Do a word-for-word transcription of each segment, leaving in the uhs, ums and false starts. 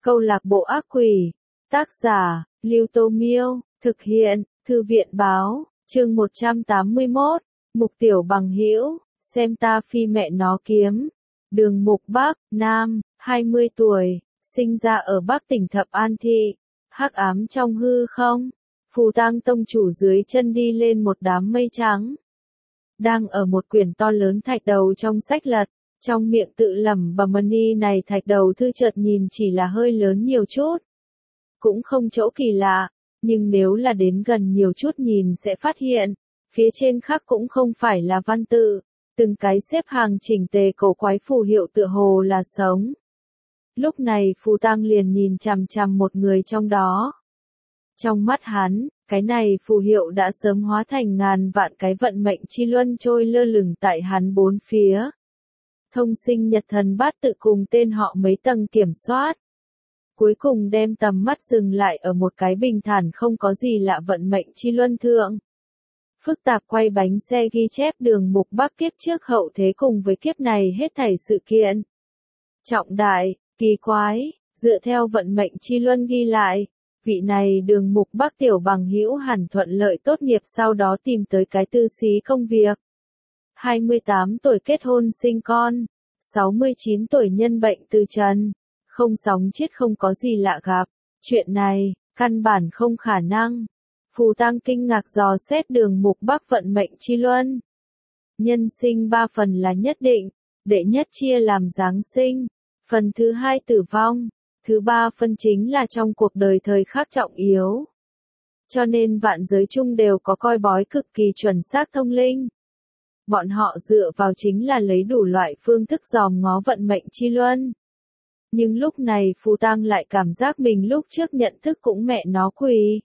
Câu lạc bộ ác quỷ. Tác giả, Lưu Tô Miêu. Thực hiện, Thư viện Báo. Chương một trăm tám mươi mốt. Mục Tiểu Bằng Hữu. Xem ta phi mẹ nó kiếm. Đường Mục Bắc, nam, hai mươi tuổi, sinh ra ở Bắc tỉnh Thập An Thị. Hắc ám trong hư không. Phù Tang tông chủ dưới chân đi lên một đám mây trắng. Đang ở một quyển to lớn thạch đầu trong sách lật, trong miệng tự lẩm bẩm ni này thạch đầu thư chợt nhìn chỉ là hơi lớn nhiều chút. Cũng không chỗ kỳ lạ, nhưng nếu là đến gần nhiều chút nhìn sẽ phát hiện, phía trên khắc cũng không phải là văn tự, từng cái xếp hàng chỉnh tề cổ quái phù hiệu tựa hồ là sống. Lúc này Phù Tang liền nhìn chằm chằm một người trong đó. Trong mắt hắn, cái này phù hiệu đã sớm hóa thành ngàn vạn cái vận mệnh chi luân trôi lơ lửng tại hắn bốn phía. Thông sinh nhật thần bát tự cùng tên họ mấy tầng kiểm soát. Cuối cùng đem tầm mắt dừng lại ở một cái bình thản không có gì lạ vận mệnh chi luân thượng. Phức tạp quay bánh xe ghi chép đường Mục Bắc kiếp trước hậu thế cùng với kiếp này hết thảy sự kiện. Trọng đại, kỳ quái, dựa theo vận mệnh chi luân ghi lại, vị này đường Mục Bắc tiểu bằng hữu hẳn thuận lợi tốt nghiệp sau đó tìm tới cái tư xí công việc. hai mươi tám tuổi kết hôn sinh con, sáu mươi chín tuổi nhân bệnh từ trần, không sóng chết không có gì lạ gặp, chuyện này, căn bản không khả năng. Phù Tang kinh ngạc dò xét đường Mục Bắc vận mệnh chi luân. Nhân sinh ba phần là nhất định, đệ nhất chia làm giáng sinh, phần thứ hai tử vong, thứ ba phân chính là trong cuộc đời thời khắc trọng yếu. Cho nên vạn giới chung đều có coi bói cực kỳ chuẩn xác thông linh. Bọn họ dựa vào chính là lấy đủ loại phương thức dòm ngó vận mệnh chi luân. Nhưng lúc này Phù Tang lại cảm giác mình lúc trước nhận thức cũng mẹ nó quỳ.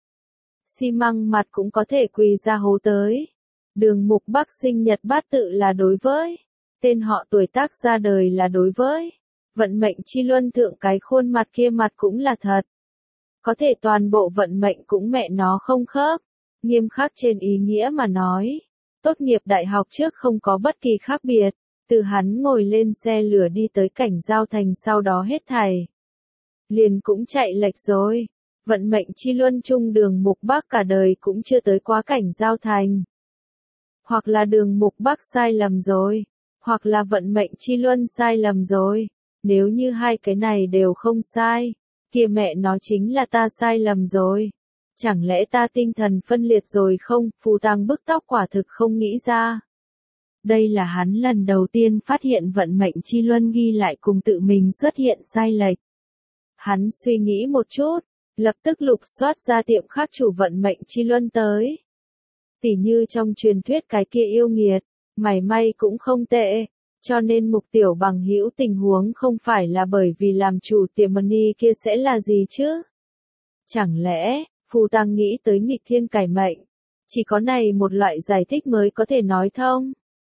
Xi măng mặt cũng có thể quỳ ra hố tới. Đường Mục Bắc sinh nhật bát tự là đối với. Tên họ tuổi tác ra đời là đối với. Vận mệnh chi luân thượng cái khuôn mặt kia mặt cũng là thật. Có thể toàn bộ vận mệnh cũng mẹ nó không khớp. Nghiêm khắc trên ý nghĩa mà nói. Tốt nghiệp đại học trước không có bất kỳ khác biệt. Từ hắn ngồi lên xe lửa đi tới cảnh giao thành sau đó hết thảy. Liền cũng chạy lệch rồi. Vận mệnh chi luân chung đường Mục Bắc cả đời cũng chưa tới quá cảnh giao thành. Hoặc là đường Mục Bắc sai lầm rồi. Hoặc là vận mệnh chi luân sai lầm rồi. Nếu như hai cái này đều không sai, kia mẹ nó chính là ta sai lầm rồi. Chẳng lẽ ta tinh thần phân liệt rồi không? Phù Tang bức tóc quả thực không nghĩ ra. Đây là hắn lần đầu tiên phát hiện vận mệnh chi luân ghi lại cùng tự mình xuất hiện sai lệch. Hắn suy nghĩ một chút, lập tức lục soát ra tiệm khác chủ vận mệnh chi luân tới. Tỉ như trong truyền thuyết cái kia yêu nghiệt, mảy may cũng không tệ. Cho nên Mục Tiểu Bằng Hữu tình huống không phải là bởi vì làm chủ tiệm money kia sẽ là gì chứ? Chẳng lẽ, Phù Tang nghĩ tới nghịch thiên cải mệnh, chỉ có này một loại giải thích mới có thể nói thông.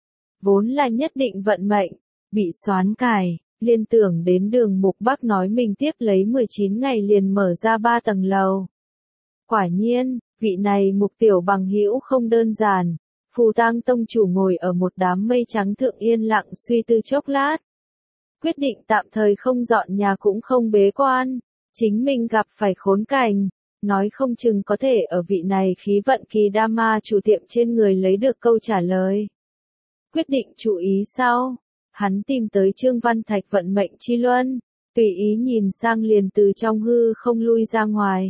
Vốn là nhất định vận mệnh, bị xoán cải, liên tưởng đến đường Mục Bắc nói mình tiếp lấy mười chín ngày liền mở ra ba tầng lầu. Quả nhiên, vị này Mục Tiểu Bằng Hữu không đơn giản. Phù Tang tông chủ ngồi ở một đám mây trắng thượng yên lặng suy tư chốc lát. Quyết định tạm thời không dọn nhà cũng không bế quan. Chính mình gặp phải khốn cảnh. Nói không chừng có thể ở vị này khí vận kỳ đa ma chủ tiệm trên người lấy được câu trả lời. Quyết định chú ý sau. Hắn tìm tới Trương Văn Thạch vận mệnh chi luân. Tùy ý nhìn sang liền từ trong hư không lui ra ngoài.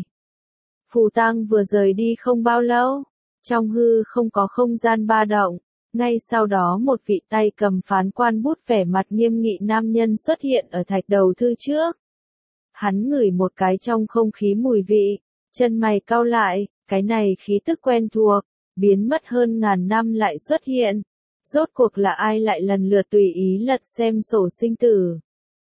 Phù Tang vừa rời đi không bao lâu. Trong hư không có không gian ba động, ngay sau đó một vị tay cầm phán quan bút vẻ mặt nghiêm nghị nam nhân xuất hiện ở thạch đầu thư trước. Hắn ngửi một cái trong không khí mùi vị, chân mày cau lại, cái này khí tức quen thuộc, biến mất hơn ngàn năm lại xuất hiện. Rốt cuộc là ai lại lần lượt tùy ý lật xem sổ sinh tử.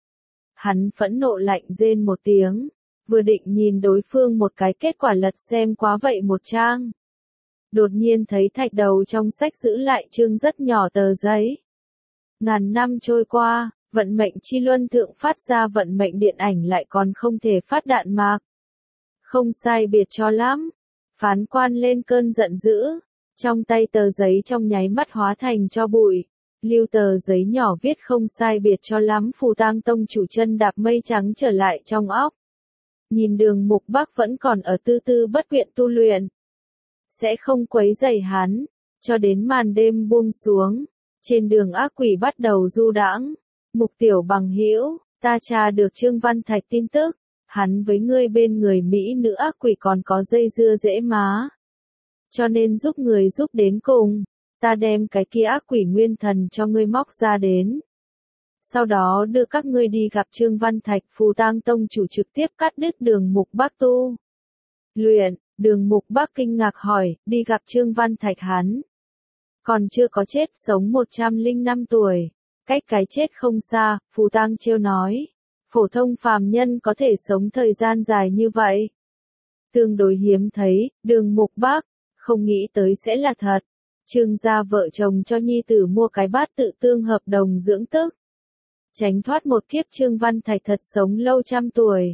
Hắn phẫn nộ lạnh rên một tiếng, vừa định nhìn đối phương một cái kết quả lật xem quá vậy một trang. Đột nhiên thấy thạch đầu trong sách giữ lại chương rất nhỏ tờ giấy. Ngàn năm trôi qua, vận mệnh chi luân thượng phát ra vận mệnh điện ảnh lại còn không thể phát đạn mạc. Không sai biệt cho lắm. Phán quan lên cơn giận dữ. Trong tay tờ giấy trong nháy mắt hóa thành cho bụi. Lưu tờ giấy nhỏ viết không sai biệt cho lắm, Phù Tang tông chủ chân đạp mây trắng trở lại trong óc. Nhìn Đường Mục Bắc vẫn còn ở tư tư bất quyện tu luyện. Sẽ không quấy rầy hắn, cho đến màn đêm buông xuống. Trên đường ác quỷ bắt đầu du đãng. Mục tiểu bằng hữu, ta tra được Trương Văn Thạch tin tức. Hắn với ngươi bên người Mỹ nữ ác quỷ còn có dây dưa dễ má. Cho nên giúp người giúp đến cùng. Ta đem cái kia ác quỷ nguyên thần cho ngươi móc ra đến. Sau đó đưa các ngươi đi gặp Trương Văn Thạch. Phù Tang tông chủ trực tiếp cắt đứt Đường Mục Bắc tu luyện. Đường Mục Bắc kinh ngạc hỏi, đi gặp Trương Văn Thạch hắn. Còn chưa có chết, sống một trăm lẻ năm tuổi. Cách cái chết không xa, Phù Tang trêu nói. Phổ thông phàm nhân có thể sống thời gian dài như vậy. Tương đối hiếm thấy, Đường Mục Bắc, không nghĩ tới sẽ là thật. Trương gia vợ chồng cho nhi tử mua cái bát tự tương hợp đồng dưỡng tức. Tránh thoát một kiếp, Trương Văn Thạch thật sống lâu trăm tuổi.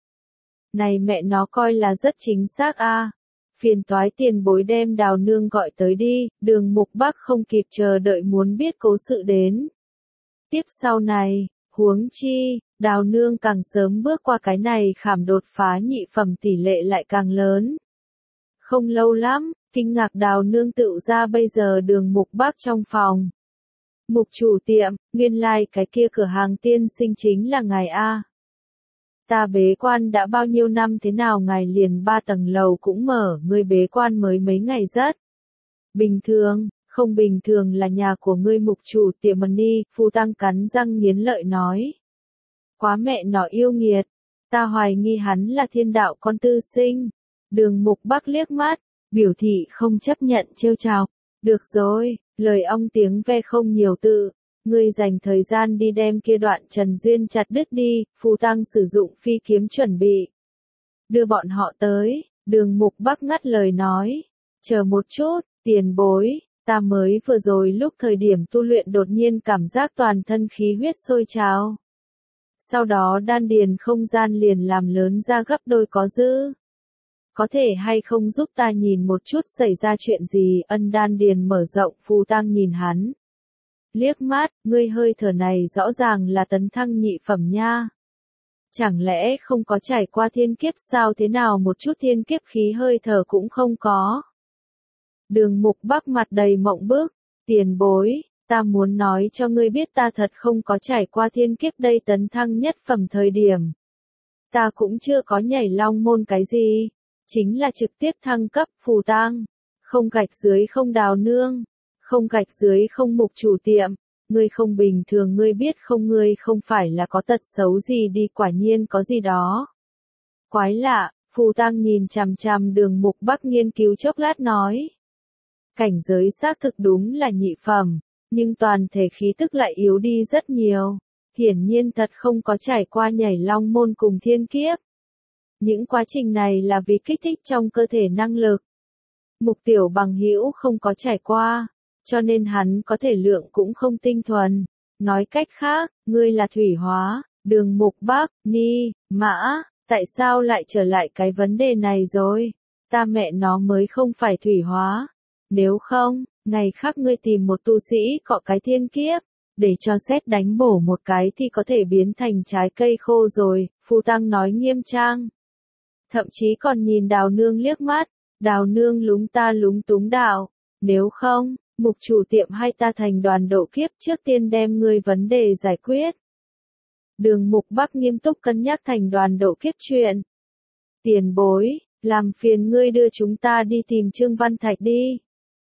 Này mẹ nó coi là rất chính xác a. À. Phiền toái tiền bối đem Đào nương gọi tới đi. Đường Mục Bắc không kịp chờ đợi muốn biết cố sự đến. Tiếp sau này, huống chi, Đào nương càng sớm bước qua cái này khảm đột phá nhị phẩm tỷ lệ lại càng lớn. Không lâu lắm, kinh ngạc Đào nương tự ra bây giờ Đường Mục Bắc trong phòng. Mục chủ tiệm, nguyên lai like cái kia cửa hàng tiên sinh chính là ngài A. Ta bế quan đã bao nhiêu năm thế nào ngài liền ba tầng lầu cũng mở, ngươi bế quan mới mấy ngày rất bình thường, không bình thường là nhà của ngươi mục chủ tiệm Mani. Phù Tang cắn răng nghiến lợi nói. Quá mẹ nó yêu nghiệt, ta hoài nghi hắn là thiên đạo con tư sinh. Đường Mục Bắc liếc mắt, biểu thị không chấp nhận trêu chọc. Được rồi, lời ong tiếng ve không nhiều tự. Ngươi dành thời gian đi đem kia đoạn Trần Duyên chặt đứt đi. Phù Tang sử dụng phi kiếm chuẩn bị đưa bọn họ tới. Đường Mục Bắc ngắt lời nói. Chờ một chút, tiền bối, ta mới vừa rồi lúc thời điểm tu luyện đột nhiên cảm giác toàn thân khí huyết sôi trào. Sau đó đan điền không gian liền làm lớn ra gấp đôi có dư. Có thể hay không giúp ta nhìn một chút xảy ra chuyện gì? Ân đan điền mở rộng. Phù Tang nhìn hắn. Liếc mắt, ngươi hơi thở này rõ ràng là tấn thăng nhị phẩm nha. Chẳng lẽ không có trải qua thiên kiếp sao? Thế nào một chút thiên kiếp khí hơi thở cũng không có? Đường Mục Bắc mặt đầy mộng bức. Tiền bối, ta muốn nói cho ngươi biết ta thật không có trải qua thiên kiếp đây. Tấn thăng nhất phẩm thời điểm, ta cũng chưa có nhảy long môn cái gì. Chính là trực tiếp thăng cấp. Phù Tang, không gạch dưới không Đào nương, không gạch dưới không mục chủ tiệm. Ngươi không bình thường, ngươi biết không, ngươi không phải là có tật xấu gì đi? Quả nhiên có gì đó quái lạ. Phù Tang nhìn chằm chằm Đường Mục Bắc nghiên cứu chốc lát nói. Cảnh giới xác thực đúng là nhị phẩm, nhưng toàn thể khí tức lại yếu đi rất nhiều. Hiển nhiên thật không có trải qua nhảy long môn cùng thiên kiếp. Những quá trình này là vì kích thích trong cơ thể năng lực. Mục tiểu bằng hữu không có trải qua, cho nên hắn có thể lượng cũng không tinh thuần. Nói cách khác, ngươi là thủy hóa. Đường Mục Bắc, ni, mã, tại sao lại trở lại cái vấn đề này rồi? Ta mẹ nó mới không phải thủy hóa. Nếu không, ngày khác ngươi tìm một tu sĩ cọ cái thiên kiếp, để cho sét đánh bổ một cái thì có thể biến thành trái cây khô rồi. Phù Tang nói nghiêm trang. Thậm chí còn nhìn Đào nương liếc mắt. Đào nương lúng ta lúng túng đạo. Nếu không, mục chủ tiệm hay ta thành đoàn độ kiếp trước tiên đem ngươi vấn đề giải quyết. Đường Mục Bắc nghiêm túc cân nhắc thành đoàn độ kiếp chuyện. Tiền bối, làm phiền ngươi đưa chúng ta đi tìm Trương Văn Thạch đi.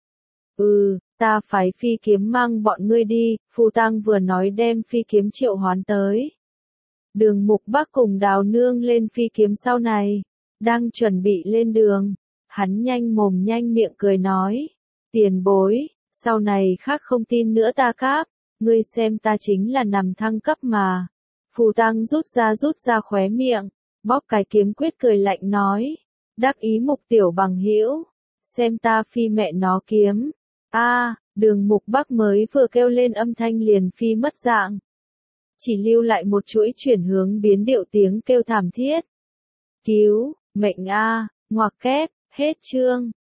Ừ, ta phái phi kiếm mang bọn ngươi đi. Phù Tang vừa nói đem phi kiếm triệu hoán tới. Đường Mục Bắc cùng Đào nương lên phi kiếm sau này, đang chuẩn bị lên đường. Hắn nhanh mồm nhanh miệng cười nói. Tiền bối, sau này khác không tin nữa ta cáp, ngươi xem ta chính là nằm thăng cấp mà. Phù Tang rút ra rút ra khóe miệng, bóp cái kiếm quyết cười lạnh nói. Đắc ý Mục tiểu bằng hữu, xem ta phi mẹ nó kiếm. A, à, Đường Mục Bắc mới vừa kêu lên âm thanh liền phi mất dạng. Chỉ lưu lại một chuỗi chuyển hướng biến điệu tiếng kêu thảm thiết. Cứu, mệnh a, ngoặc kép, hết chương.